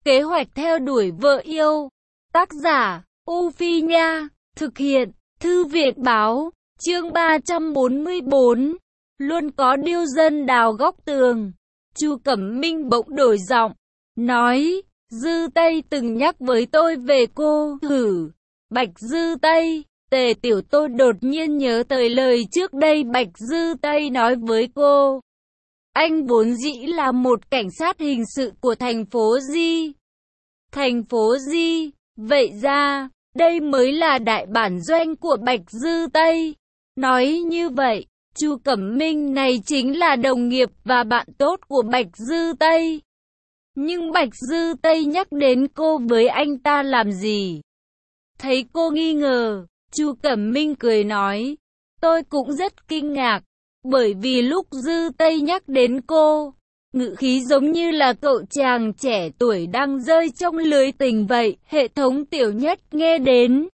Kế hoạch theo đuổi vợ yêu. Tác giả, U Phi Nha. Thực hiện, Thư viện Báo. Chương 344. Luôn có điêu dân đào góc tường. Chu Cẩm Minh bỗng đổi giọng, nói, Dư Tây từng nhắc với tôi về cô. Hử, Bạch Dư Tây. Tề Tiểu Tô đột nhiên nhớ tới lời trước đây Bạch Dư Tây nói với cô. Anh vốn dĩ là một cảnh sát hình sự của thành phố Di. Thành phố Di, vậy ra, đây mới là đại bản doanh của Bạch Dư Tây. Nói như vậy, Chu Cẩm Minh này chính là đồng nghiệp và bạn tốt của Bạch Dư Tây. Nhưng Bạch Dư Tây nhắc đến cô với anh ta làm gì? Thấy cô nghi ngờ, Chu Cẩm Minh cười nói, tôi cũng rất kinh ngạc, bởi vì lúc Dư Tây nhắc đến cô, ngữ khí giống như là cậu chàng trẻ tuổi đang rơi trong lưới tình vậy. Hệ thống Tiểu Nhất nghe đến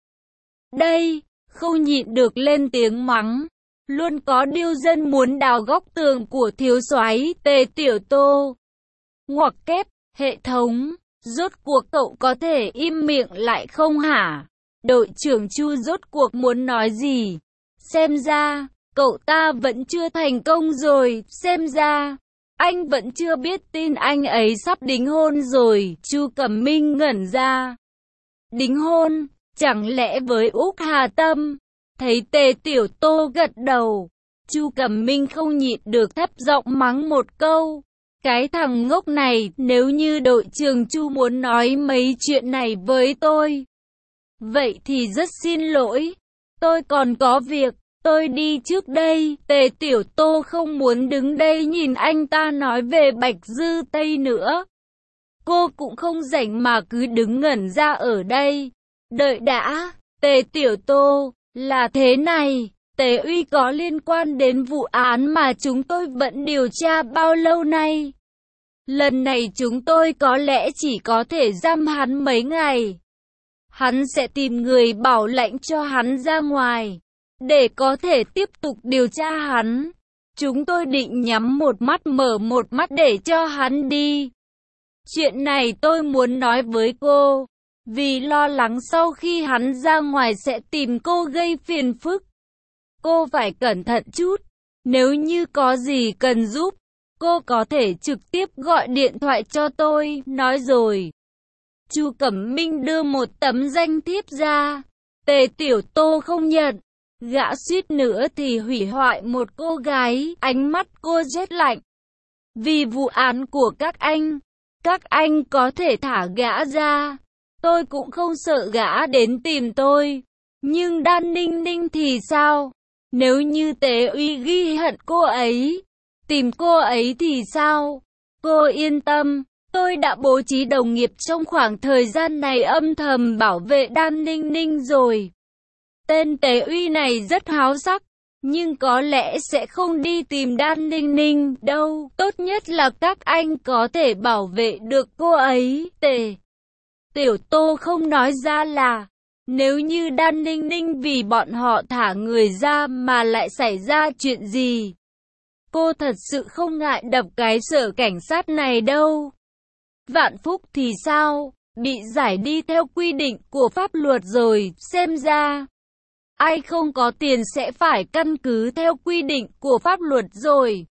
đây, không nhịn được lên tiếng mắng. Luôn có điêu dân muốn đào góc tường của thiếu soái Tề Tiểu Tô. Ngoặc kép, hệ thống, rốt cuộc cậu có thể im miệng lại không hả? Đội trưởng Chu rốt cuộc muốn nói gì? Xem ra, cậu ta vẫn chưa thành công rồi. Xem ra, anh vẫn chưa biết tin anh ấy sắp đính hôn rồi. Chu Cẩm Minh ngẩn ra. Đính hôn? Chẳng lẽ với Úc Hà Tâm? Thấy Tề Tiểu Tô gật đầu, Chu Cẩm Minh không nhịn được thấp giọng mắng một câu. Cái thằng ngốc này, nếu như đội trưởng Chu muốn nói mấy chuyện này với tôi, vậy thì rất xin lỗi, tôi còn có việc, tôi đi trước đây. Tề Tiểu Tô không muốn đứng đây nhìn anh ta nói về Bạch Dư Tây nữa. Cô cũng không rảnh mà cứ đứng ngẩn ra ở đây. Đợi đã, Tề Tiểu Tô, là thế này, Tề Uy có liên quan đến vụ án mà chúng tôi vẫn điều tra bao lâu nay. Lần này chúng tôi có lẽ chỉ có thể giam hắn mấy ngày. Hắn sẽ tìm người bảo lãnh cho hắn ra ngoài, để có thể tiếp tục điều tra hắn. Chúng tôi định nhắm một mắt mở một mắt để cho hắn đi. Chuyện này tôi muốn nói với cô, vì lo lắng sau khi hắn ra ngoài sẽ tìm cô gây phiền phức. Cô phải cẩn thận chút, nếu như có gì cần giúp, cô có thể trực tiếp gọi điện thoại cho tôi. Nói rồi, Chu Cẩm Minh đưa một tấm danh thiếp ra. Tề Tiểu Tô không nhận, gã suýt nữa thì hủy hoại một cô gái. Ánh mắt cô rét lạnh. Vì vụ án của các anh có thể thả gã ra, tôi cũng không sợ gã đến tìm tôi. Nhưng Đan Ninh Ninh thì sao? Nếu như Tề Uy ghi hận cô ấy, tìm cô ấy thì sao? Cô yên tâm, tôi đã bố trí đồng nghiệp trong khoảng thời gian này âm thầm bảo vệ Đan Ninh Ninh rồi. Tên Tề Uy này rất háo sắc, nhưng có lẽ sẽ không đi tìm Đan Ninh Ninh đâu. Tốt nhất là các anh có thể bảo vệ được cô ấy. Tề Tiểu Tô không nói ra là, nếu như Đan Ninh Ninh vì bọn họ thả người ra mà lại xảy ra chuyện gì, cô thật sự không ngại đập cái sở cảnh sát này đâu. Vạn Phúc thì sao? Bị giải đi theo quy định của pháp luật rồi. Xem ra, ai không có tiền sẽ phải căn cứ theo quy định của pháp luật rồi.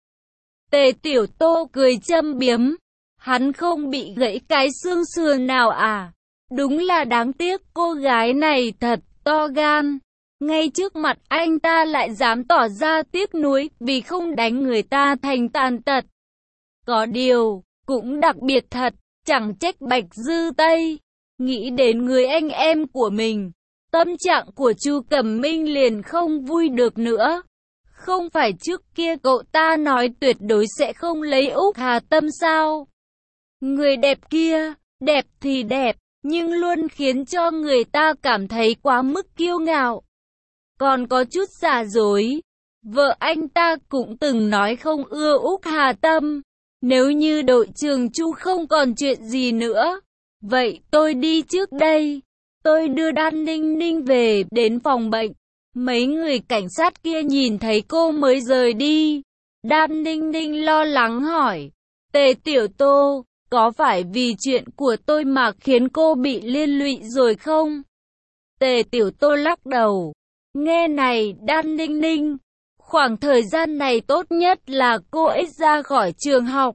Tề Tiểu Tô cười châm biếm. Hắn không bị gãy cái xương sườn nào à? Đúng là đáng tiếc, cô gái này thật to gan. Ngay trước mặt anh ta lại dám tỏ ra tiếc nuối vì không đánh người ta thành tàn tật. Có điều, cũng đặc biệt thật, chẳng trách Bạch Dư Tây nghĩ đến người anh em của mình. Tâm trạng của Chu Cẩm Minh liền không vui được nữa. Không phải trước kia cậu ta nói tuyệt đối sẽ không lấy Úc Hà Tâm sao? Người đẹp kia, đẹp thì đẹp, nhưng luôn khiến cho người ta cảm thấy quá mức kiêu ngạo. Còn có chút giả dối. Vợ anh ta cũng từng nói không ưa Úc Hà Tâm. Nếu như đội trưởng Chu không còn chuyện gì nữa, vậy tôi đi trước đây. Tôi đưa Đan Ninh Ninh về đến phòng bệnh. Mấy người cảnh sát kia nhìn thấy cô mới rời đi. Đan Ninh Ninh lo lắng hỏi, Tề Tiểu Tô, có phải vì chuyện của tôi mà khiến cô bị liên lụy rồi không? Tề Tiểu Tô lắc đầu. Nghe này, Đan Ninh Ninh, khoảng thời gian này tốt nhất là cô ít ra khỏi trường học.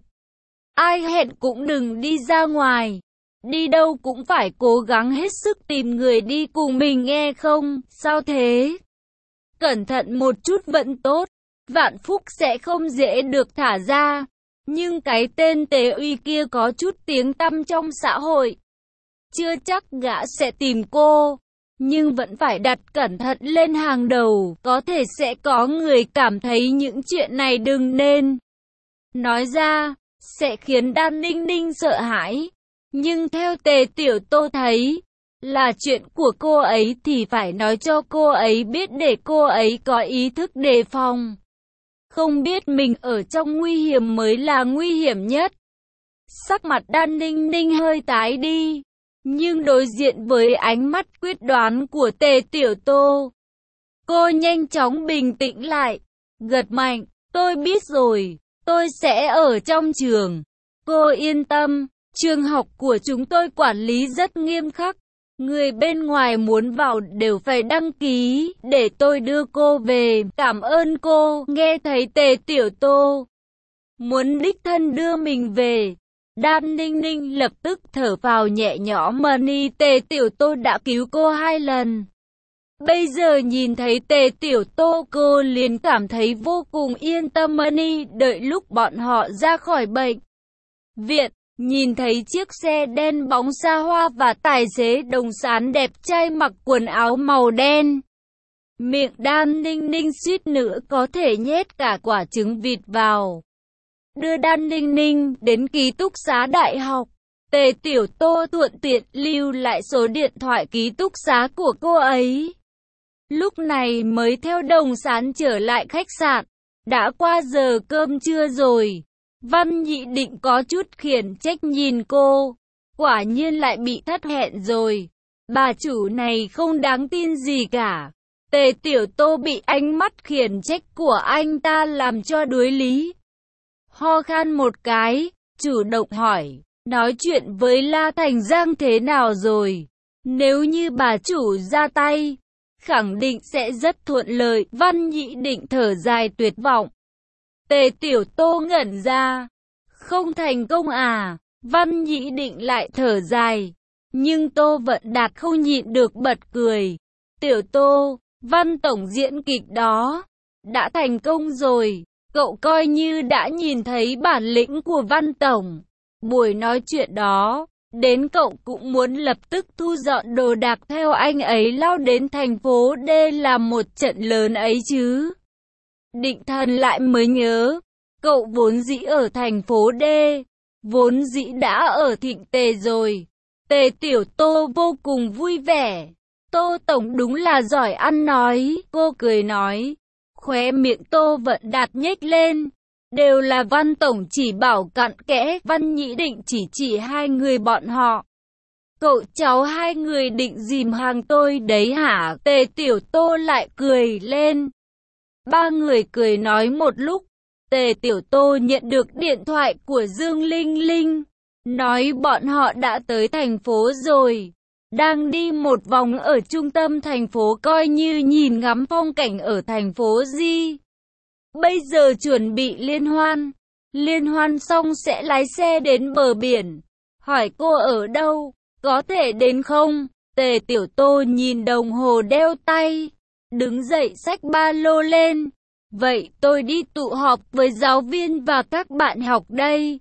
Ai hẹn cũng đừng đi ra ngoài. Đi đâu cũng phải cố gắng hết sức tìm người đi cùng mình nghe không? Sao thế? Cẩn thận một chút vẫn tốt. Vạn Phúc sẽ không dễ được thả ra. Nhưng cái tên Tề Uy kia có chút tiếng tăm trong xã hội. Chưa chắc gã sẽ tìm cô. Nhưng vẫn phải đặt cẩn thận lên hàng đầu. Có thể sẽ có người cảm thấy những chuyện này đừng nên nói ra, sẽ khiến Đan Ninh Ninh sợ hãi. Nhưng theo Tề Tiểu Tô thấy, là chuyện của cô ấy thì phải nói cho cô ấy biết để cô ấy có ý thức đề phòng. Không biết mình ở trong nguy hiểm mới là nguy hiểm nhất. Sắc mặt Đan Ninh Ninh hơi tái đi, nhưng đối diện với ánh mắt quyết đoán của Tề Tiểu Tô, cô nhanh chóng bình tĩnh lại, gật mạnh, tôi biết rồi, tôi sẽ ở trong trường. Cô yên tâm, trường học của chúng tôi quản lý rất nghiêm khắc. Người bên ngoài muốn vào đều phải đăng ký, để tôi đưa cô về, cảm ơn cô. Nghe thấy Tề Tiểu Tô muốn đích thân đưa mình về, Đan Ninh Ninh lập tức thở phào nhẹ nhõm. Mani Tề Tiểu Tô đã cứu cô 2 lần. Bây giờ nhìn thấy Tề Tiểu Tô cô liền cảm thấy vô cùng yên tâm. Mani đợi lúc bọn họ ra khỏi bệnh viện, nhìn thấy chiếc xe đen bóng xa hoa và tài xế Đồng Sán đẹp trai mặc quần áo màu đen. Miệng Đan Ninh Ninh suýt nữa có thể nhét cả quả trứng vịt vào. Đưa Đan Ninh Ninh đến ký túc xá đại học. Tề Tiểu Tô thuận tiện lưu lại số điện thoại ký túc xá của cô ấy. Lúc này mới theo Đồng Sán trở lại khách sạn. Đã qua giờ cơm trưa rồi. Văn Nhị Định có chút khiển trách nhìn cô. Quả nhiên lại bị thất hẹn rồi. Bà chủ này không đáng tin gì cả. Tề Tiểu Tô bị ánh mắt khiển trách của anh ta làm cho đuối lý. Ho khan một cái, chủ động hỏi, nói chuyện với La Thành Giang thế nào rồi? Nếu như bà chủ ra tay, khẳng định sẽ rất thuận lợi. Văn Nhị Định thở dài tuyệt vọng. Tề Tiểu Tô ngẩn ra. Không thành công à? Văn Nhị Định lại thở dài. Nhưng Tô Vận Đạt không nhịn được bật cười. Tiểu Tô, Văn tổng diễn kịch đó đã thành công rồi. Cậu coi như đã nhìn thấy bản lĩnh của Văn tổng. Buổi nói chuyện đó, đến cậu cũng muốn lập tức thu dọn đồ đạc theo anh ấy lao đến thành phố D làm một trận lớn ấy chứ. Định Thần lại mới nhớ, cậu vốn dĩ ở thành phố D, vốn dĩ đã ở Thịnh Tề rồi. Tề Tiểu Tô vô cùng vui vẻ. Tô tổng đúng là giỏi ăn nói, cô cười nói. Khóe miệng Tô Vận Đạt nhếch lên. Đều là Văn tổng chỉ bảo cặn kẽ. Văn Nhị Định chỉ 2 người bọn họ. Cậu cháu 2 người định dìm hàng tôi đấy hả? Tề Tiểu Tô lại cười lên. 3 người cười nói một lúc. Tề Tiểu Tô nhận được điện thoại của Dương Linh Linh. Nói bọn họ đã tới thành phố rồi. Đang đi một vòng ở trung tâm thành phố coi như nhìn ngắm phong cảnh ở thành phố Di. Bây giờ chuẩn bị liên hoan. Liên hoan xong sẽ lái xe đến bờ biển. Hỏi cô ở đâu, có thể đến không? Tề Tiểu Tô nhìn đồng hồ đeo tay. Đứng dậy xách ba lô lên. Vậy tôi đi tụ họp với giáo viên và các bạn học đây.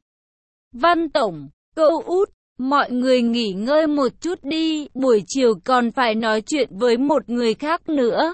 Văn tổng, cậu út, mọi người nghỉ ngơi một chút đi, buổi chiều còn phải nói chuyện với một người khác nữa.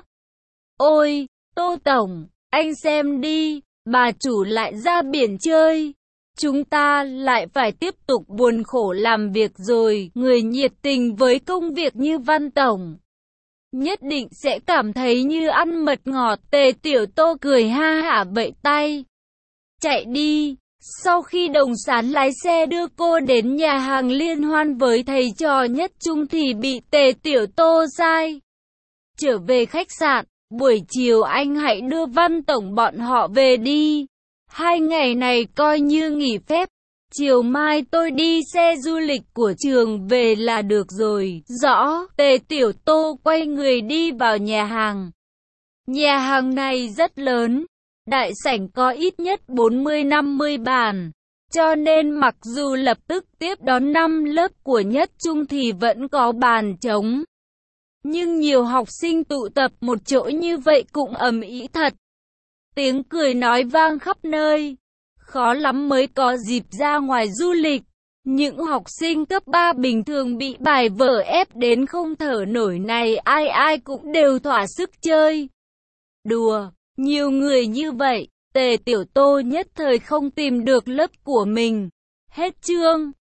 Ôi, Tô tổng, anh xem đi, bà chủ lại ra biển chơi. Chúng ta lại phải tiếp tục buồn khổ làm việc rồi. Người nhiệt tình với công việc như Văn tổng, nhất định sẽ cảm thấy như ăn mật ngọt. Tề Tiểu Tô cười ha hả vẫy tay. Chạy đi. Sau khi Đồng Sán lái xe đưa cô đến nhà hàng liên hoan với thầy trò nhất trung thì bị Tề Tiểu Tô sai. Trở về khách sạn, buổi chiều anh hãy đưa Văn tổng bọn họ về đi. 2 ngày này coi như nghỉ phép. Chiều mai tôi đi xe du lịch của trường về là được rồi. Rõ. Tề Tiểu Tô quay người đi vào nhà hàng. Nhà hàng này rất lớn. Đại sảnh có ít nhất 40-50 bàn. Cho nên mặc dù lập tức tiếp đón 5 lớp của nhất trung thì vẫn có bàn trống. Nhưng nhiều học sinh tụ tập một chỗ như vậy cũng ầm ĩ thật. Tiếng cười nói vang khắp nơi. Khó lắm mới có dịp ra ngoài du lịch. Những học sinh cấp 3 bình thường bị bài vở ép đến không thở nổi này ai ai cũng đều thỏa sức chơi. Đùa, nhiều người như vậy, Tề Tiểu Tô nhất thời không tìm được lớp của mình. Hết chương.